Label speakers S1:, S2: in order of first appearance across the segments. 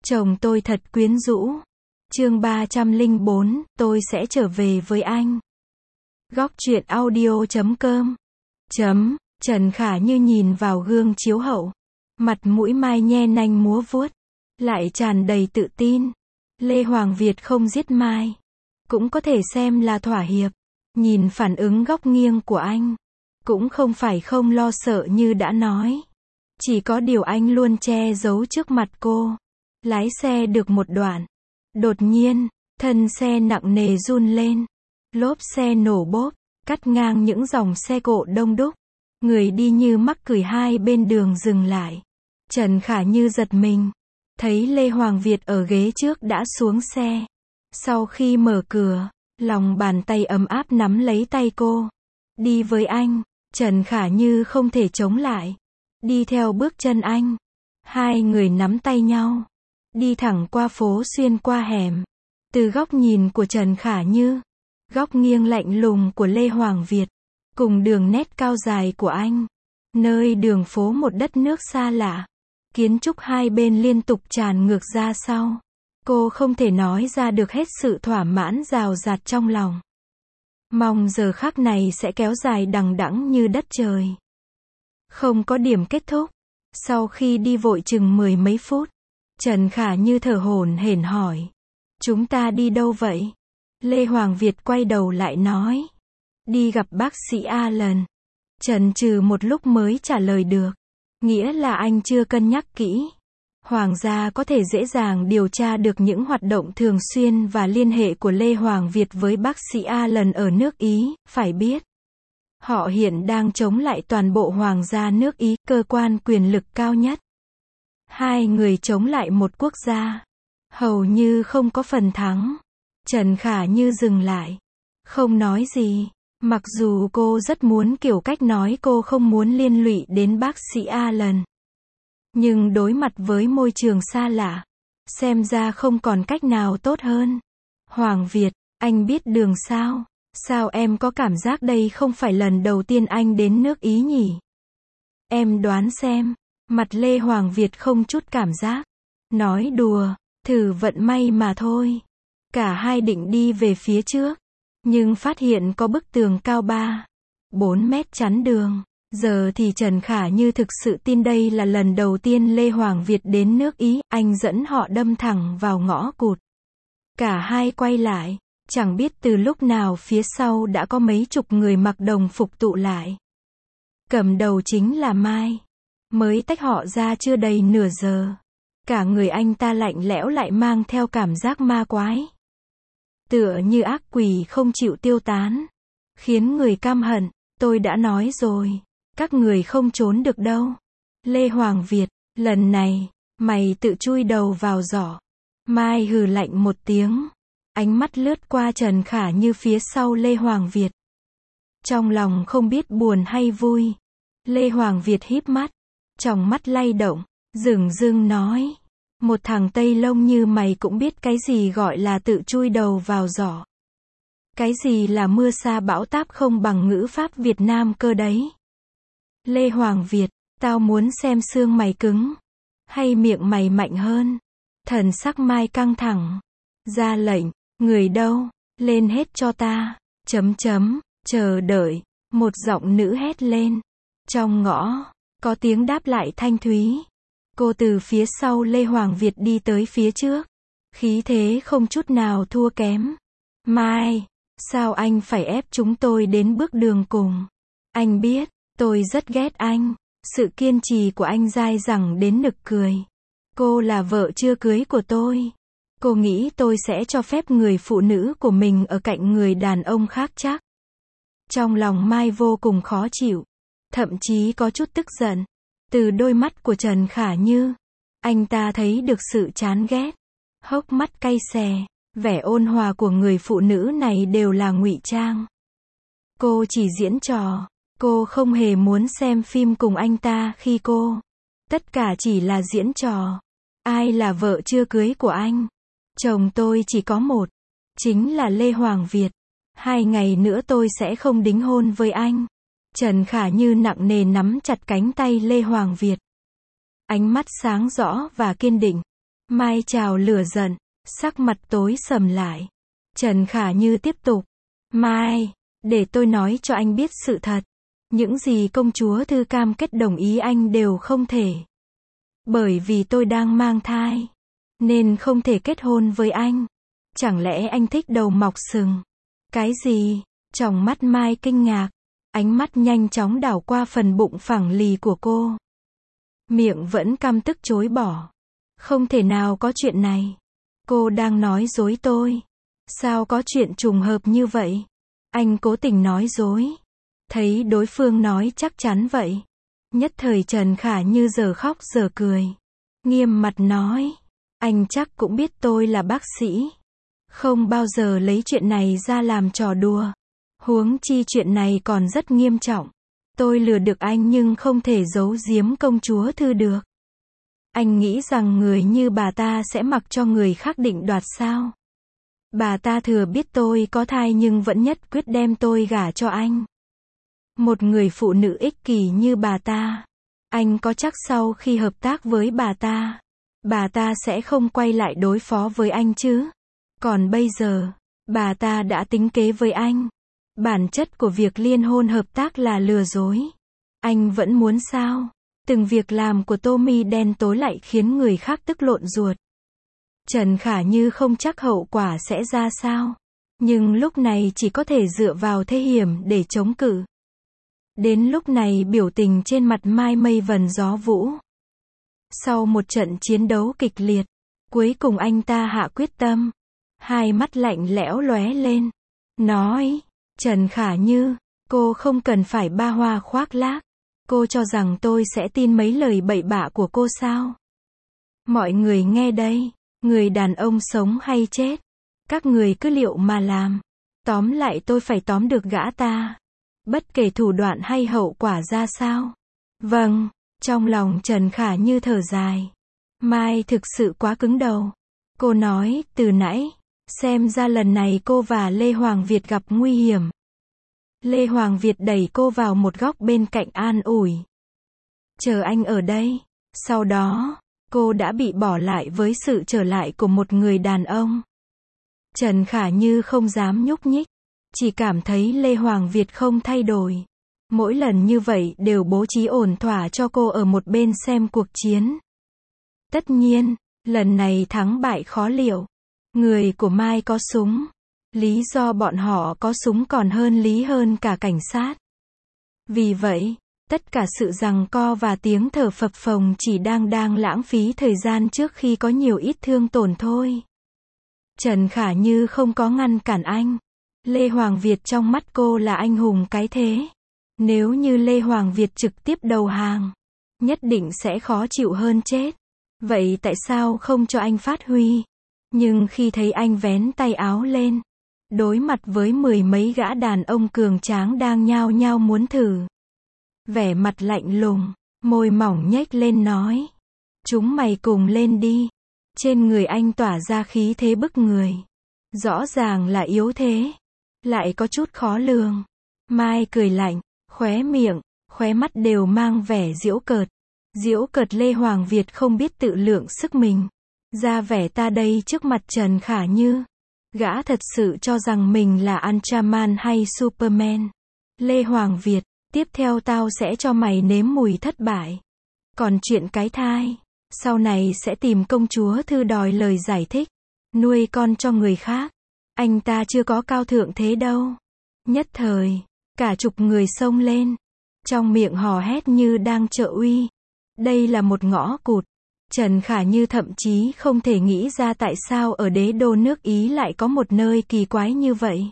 S1: Chồng tôi thật quyến rũ. Chương 304, tôi sẽ trở về với anh. Góc truyện audio.com. Trần Khả Như nhìn vào gương chiếu hậu. Mặt mũi mai nhe nanh múa vuốt. Lại tràn đầy tự tin. Lê Hoàng Việt không giết Mai. Cũng có thể xem là thỏa hiệp. Nhìn phản ứng góc nghiêng của anh. Cũng không phải không lo sợ như đã nói. Chỉ có điều anh luôn che giấu trước mặt cô. Lái xe được một đoạn. Đột nhiên, thân xe nặng nề run lên. Lốp xe nổ bốp, cắt ngang những dòng xe cộ đông đúc. Người đi như mắc cười hai bên đường dừng lại. Trần Khả Như giật mình. Thấy Lê Hoàng Việt ở ghế trước đã xuống xe. Sau khi mở cửa, lòng bàn tay ấm áp nắm lấy tay cô. Đi với anh, Trần Khả Như không thể chống lại. Đi theo bước chân anh. Hai người nắm tay nhau. Đi thẳng qua phố xuyên qua hẻm. Từ góc nhìn của Trần Khả Như, góc nghiêng lạnh lùng của Lê Hoàng Việt, cùng đường nét cao dài của anh. Nơi đường phố một đất nước xa lạ. Kiến trúc hai bên liên tục tràn ngược ra sau. Cô không thể nói ra được hết sự thỏa mãn rào rạt trong lòng. Mong giờ khắc này sẽ kéo dài đằng đẵng như đất trời. Không có điểm kết thúc. Sau khi đi vội chừng 10 mấy phút, Trần Khả Như thở hổn hển hỏi. Chúng ta đi đâu vậy? Lê Hoàng Việt quay đầu lại nói. Đi gặp bác sĩ Alan. Trần trừ một lúc mới trả lời được. Nghĩa là anh chưa cân nhắc kỹ. Hoàng gia có thể dễ dàng điều tra được những hoạt động thường xuyên và liên hệ của Lê Hoàng Việt với bác sĩ Alan ở nước Ý, phải biết. Họ hiện đang chống lại toàn bộ Hoàng gia nước Ý, cơ quan quyền lực cao nhất. Hai người chống lại một quốc gia. Hầu như không có phần thắng. Trần Khả Như dừng lại. Không nói gì. Mặc dù cô rất muốn kiểu cách nói cô không muốn liên lụy đến bác sĩ Alan. Nhưng đối mặt với môi trường xa lạ, xem ra không còn cách nào tốt hơn. Hoàng Việt, anh biết đường sao? Sao em có cảm giác đây không phải lần đầu tiên anh đến nước Ý nhỉ? Em đoán xem. Mặt Lê Hoàng Việt không chút cảm giác. Nói đùa, thử vận may mà thôi. Cả hai định đi về phía trước. Nhưng phát hiện có bức tường cao 3-4 mét chắn đường. Giờ thì Trần Khả Như thực sự tin đây là lần đầu tiên Lê Hoàng Việt đến nước Ý. Anh dẫn họ đâm thẳng vào ngõ cụt. Cả hai quay lại. Chẳng biết từ lúc nào phía sau đã có mấy chục người mặc đồng phục tụ lại. Cầm đầu chính là Mai. Mới tách họ ra chưa đầy nửa giờ. Cả người anh ta lạnh lẽo lại mang theo cảm giác ma quái. Tựa như ác quỷ không chịu tiêu tán. Khiến người căm hận. Tôi đã nói rồi. Các người không trốn được đâu. Lê Hoàng Việt, lần này, mày tự chui đầu vào giỏ. Mai hừ lạnh một tiếng. Ánh mắt lướt qua Trần Khả Như phía sau Lê Hoàng Việt. Trong lòng không biết buồn hay vui. Lê Hoàng Việt híp mắt. Tròng mắt lay động. Dửng dưng nói. Một thằng Tây Lông như mày cũng biết cái gì gọi là tự chui đầu vào giỏ. Cái gì là mưa sa bão táp không bằng ngữ pháp Việt Nam cơ đấy. Lê Hoàng Việt, tao muốn xem xương mày cứng. Hay miệng mày mạnh hơn. Thần sắc Mai căng thẳng. Ra lệnh, người đâu, lên hết cho ta. Chờ đợi. Một giọng nữ hét lên. Trong ngõ, có tiếng đáp lại thanh thúy. Cô từ phía sau Lê Hoàng Việt đi tới phía trước. Khí thế không chút nào thua kém. Mai, sao anh phải ép chúng tôi đến bước đường cùng? Anh biết, tôi rất ghét anh. Sự kiên trì của anh dai dẳng đến nực cười. Cô là vợ chưa cưới của tôi. Cô nghĩ tôi sẽ cho phép người phụ nữ của mình ở cạnh người đàn ông khác chắc? Trong lòng Mai vô cùng khó chịu. Thậm chí có chút tức giận. Từ đôi mắt của Trần Khả Như, anh ta thấy được sự chán ghét. Hốc mắt cay xè, vẻ ôn hòa của người phụ nữ này đều là ngụy trang. Cô chỉ diễn trò. Cô không hề muốn xem phim cùng anh ta khi cô. Tất cả chỉ là diễn trò. Ai là vợ chưa cưới của anh? Chồng tôi chỉ có một. Chính là Lê Hoàng Việt. 2 ngày nữa tôi sẽ không đính hôn với anh. Trần Khả Như nặng nề nắm chặt cánh tay Lê Hoàng Việt. Ánh mắt sáng rõ và kiên định. Mai trào lửa giận, sắc mặt tối sầm lại. Trần Khả Như tiếp tục. Mai, để tôi nói cho anh biết sự thật. Những gì công chúa Thư cam kết đồng ý anh đều không thể. Bởi vì tôi đang mang thai, nên không thể kết hôn với anh. Chẳng lẽ anh thích đầu mọc sừng? Cái gì? Tròng mắt Mai kinh ngạc, ánh mắt nhanh chóng đảo qua phần bụng phẳng lì của cô. Miệng vẫn căm tức chối bỏ. Không thể nào có chuyện này. Cô đang nói dối tôi. Sao có chuyện trùng hợp như vậy? Anh cố tình nói dối. Thấy đối phương nói chắc chắn vậy. Nhất thời Trần Khả Như giờ khóc giờ cười. Nghiêm mặt nói. Anh chắc cũng biết tôi là bác sĩ. Không bao giờ lấy chuyện này ra làm trò đùa. Huống chi chuyện này còn rất nghiêm trọng. Tôi lừa được anh nhưng không thể giấu giếm công chúa Thư được. Anh nghĩ rằng người như bà ta sẽ mặc cho người khác định đoạt sao? Bà ta thừa biết tôi có thai nhưng vẫn nhất quyết đem tôi gả cho anh. Một người phụ nữ ích kỷ như bà ta. Anh có chắc sau khi hợp tác với bà ta sẽ không quay lại đối phó với anh chứ? Còn bây giờ, bà ta đã tính kế với anh. Bản chất của việc liên hôn hợp tác là lừa dối. Anh vẫn muốn sao? Từng việc làm của Tommy đen tối lại khiến người khác tức lộn ruột. Trần Khả Như không chắc hậu quả sẽ ra sao. Nhưng lúc này chỉ có thể dựa vào thế hiểm để chống cự. Đến lúc này biểu tình trên mặt Mai mây vần gió vũ. Sau một trận chiến đấu kịch liệt, cuối cùng anh ta hạ quyết tâm. Hai mắt lạnh lẽo lóe lên. Nói, Trần Khả Như, cô không cần phải ba hoa khoác lác. Cô cho rằng tôi sẽ tin mấy lời bậy bạ của cô sao? Mọi người nghe đây, người đàn ông sống hay chết, các người cứ liệu mà làm. Tóm lại tôi phải tóm được gã ta. Bất kể thủ đoạn hay hậu quả ra sao. Vâng, trong lòng Trần Khả Như thở dài. Mai thực sự quá cứng đầu. Cô nói, từ nãy, xem ra lần này cô và Lê Hoàng Việt gặp nguy hiểm. Lê Hoàng Việt đẩy cô vào một góc bên cạnh an ủi. Chờ anh ở đây. Sau đó, cô đã bị bỏ lại với sự trở lại của một người đàn ông. Trần Khả Như không dám nhúc nhích. Chỉ cảm thấy Lê Hoàng Việt không thay đổi. Mỗi lần như vậy đều bố trí ổn thỏa cho cô ở một bên xem cuộc chiến. Tất nhiên, lần này thắng bại khó liệu. Người của Mai có súng. Lý do bọn họ có súng còn hơn lý hơn cả cảnh sát. Vì vậy, tất cả sự giằng co và tiếng thở phập phồng chỉ đang lãng phí thời gian trước khi có nhiều ít thương tổn thôi. Trần Khả Như không có ngăn cản anh. Lê Hoàng Việt trong mắt cô là anh hùng cái thế. Nếu như Lê Hoàng Việt trực tiếp đầu hàng, nhất định sẽ khó chịu hơn chết. Vậy tại sao không cho anh phát huy? Nhưng khi thấy anh vén tay áo lên, đối mặt với mười mấy gã đàn ông cường tráng đang nhao nhao muốn thử. Vẻ mặt lạnh lùng, môi mỏng nhếch lên nói. Chúng mày cùng lên đi. Trên người anh tỏa ra khí thế bức người. Rõ ràng là yếu thế. Lại có chút khó lường. Mai cười lạnh, khóe miệng, khóe mắt đều mang vẻ giễu cợt. Giễu cợt Lê Hoàng Việt không biết tự lượng sức mình. Ra vẻ ta đây trước mặt Trần Khả Như. Gã thật sự cho rằng mình là Ultraman hay Superman. Lê Hoàng Việt, tiếp theo tao sẽ cho mày nếm mùi thất bại. Còn chuyện cái thai, sau này sẽ tìm công chúa Thư đòi lời giải thích. Nuôi con cho người khác. Anh ta chưa có cao thượng thế đâu. Nhất thời, cả chục người xông lên. Trong miệng hò hét như đang trợ uy. Đây là một ngõ cụt. Trần Khả Như thậm chí không thể nghĩ ra tại sao ở đế đô nước Ý lại có một nơi kỳ quái như vậy.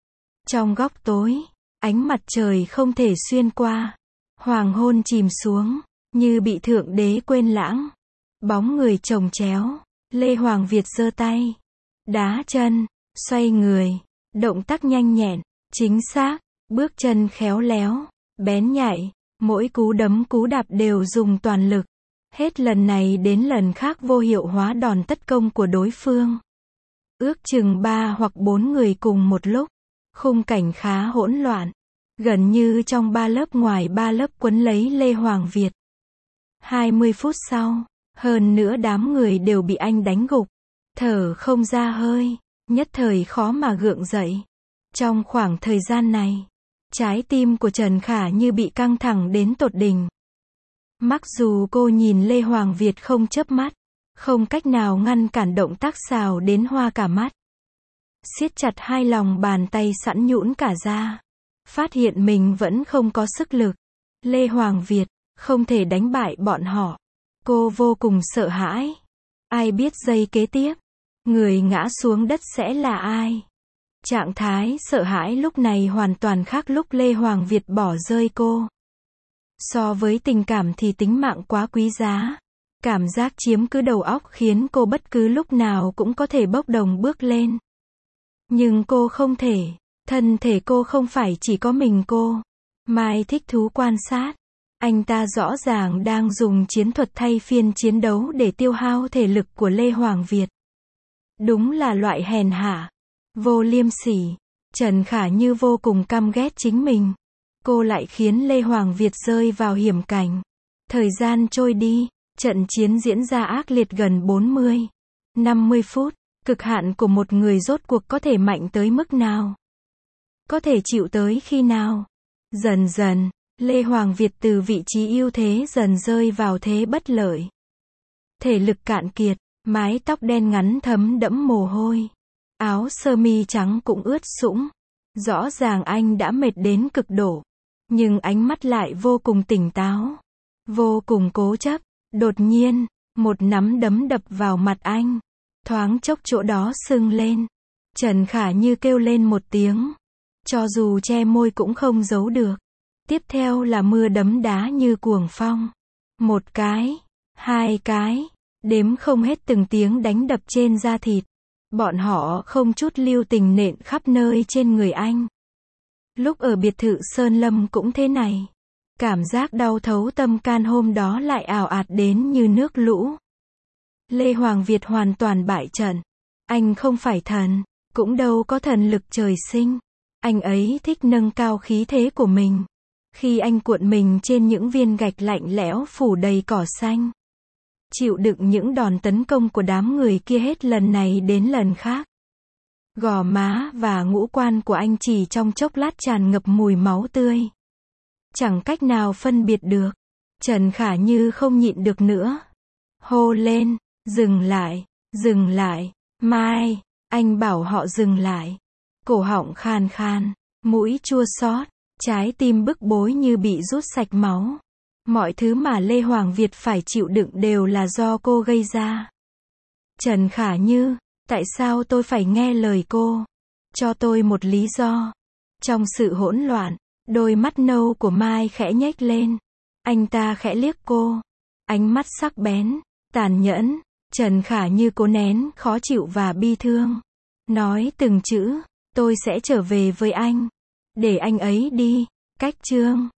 S1: Trong góc tối, ánh mặt trời không thể xuyên qua. Hoàng hôn chìm xuống, như bị thượng đế quên lãng. Bóng người chồng chéo. Lê Hoàng Việt giơ tay, đá chân, xoay người, động tác nhanh nhẹn, chính xác, bước chân khéo léo, bén nhạy, mỗi cú đấm cú đạp đều dùng toàn lực. Hết lần này đến lần khác vô hiệu hóa đòn tấn công của đối phương. Ước chừng 3 hoặc 4 người cùng một lúc. Khung cảnh khá hỗn loạn. Gần như trong 3 lớp ngoài 3 lớp quấn lấy Lê Hoàng Việt. 20 phút sau, Hơn nữa đám người đều bị anh đánh gục, thở không ra hơi, nhất thời khó mà gượng dậy. Trong khoảng thời gian này, trái tim của Trần Khả Như bị căng thẳng đến tột đỉnh. Mặc dù cô nhìn Lê Hoàng Việt không chớp mắt, không cách nào ngăn cản động tác xào đến hoa cả mắt. Siết chặt hai lòng bàn tay sẵn nhũn cả ra. Phát hiện mình vẫn không có sức lực. Lê Hoàng Việt, không thể đánh bại bọn họ. Cô vô cùng sợ hãi. Ai biết giây kế tiếp, người ngã xuống đất sẽ là ai? Trạng thái sợ hãi lúc này hoàn toàn khác lúc Lê Hoàng Việt bỏ rơi cô. So với tình cảm thì tính mạng quá quý giá. Cảm giác chiếm cứ đầu óc khiến cô bất cứ lúc nào cũng có thể bốc đồng bước lên. Nhưng cô không thể. Thân thể cô không phải chỉ có mình cô. Mai thích thú quan sát. Anh ta rõ ràng đang dùng chiến thuật thay phiên chiến đấu để tiêu hao thể lực của Lê Hoàng Việt. Đúng là loại hèn hạ, vô liêm sỉ. Trần Khả Như vô cùng căm ghét chính mình. Cô lại khiến Lê Hoàng Việt rơi vào hiểm cảnh. Thời gian trôi đi, trận chiến diễn ra ác liệt gần 50 phút. Cực hạn của một người rốt cuộc có thể mạnh tới mức nào? Có thể chịu tới khi nào? Dần dần, Lê Hoàng Việt từ vị trí ưu thế dần rơi vào thế bất lợi. Thể lực cạn kiệt, mái tóc đen ngắn thấm đẫm mồ hôi. Áo sơ mi trắng cũng ướt sũng. Rõ ràng anh đã mệt đến cực độ. Nhưng ánh mắt lại vô cùng tỉnh táo. Vô cùng cố chấp. Đột nhiên, một nắm đấm đập vào mặt anh. Thoáng chốc chỗ đó sưng lên. Trần Khả Như kêu lên một tiếng. Cho dù che môi cũng không giấu được. Tiếp theo là mưa đấm đá như cuồng phong. Một cái, hai cái, đếm không hết từng tiếng đánh đập trên da thịt. Bọn họ không chút lưu tình nện khắp nơi trên người anh. Lúc ở biệt thự Sơn Lâm cũng thế này. Cảm giác đau thấu tâm can hôm đó lại ào ạt đến như nước lũ. Lê Hoàng Việt hoàn toàn bại trận. Anh không phải thần, cũng đâu có thần lực trời sinh. Anh ấy thích nâng cao khí thế của mình. Khi anh cuộn mình trên những viên gạch lạnh lẽo phủ đầy cỏ xanh. Chịu đựng những đòn tấn công của đám người kia hết lần này đến lần khác. Gò má và ngũ quan của anh chỉ trong chốc lát tràn ngập mùi máu tươi. Chẳng cách nào phân biệt được. Trần Khả Như không nhịn được nữa. Hô lên, dừng lại, Mai, anh bảo họ dừng lại. Cổ họng khàn khàn, mũi chua xót, trái tim bức bối như bị rút sạch máu. Mọi thứ mà Lê Hoàng Việt phải chịu đựng đều là do cô gây ra. Trần Khả Như, tại sao tôi phải nghe lời cô? Cho tôi một lý do. Trong sự hỗn loạn, đôi mắt nâu của Mai khẽ nhếch lên. Anh ta khẽ liếc cô. Ánh mắt sắc bén, tàn nhẫn. Trần Khả Như cố nén khó chịu và bi thương. Nói từng chữ, tôi sẽ trở về với anh. Để anh ấy đi. Cách chương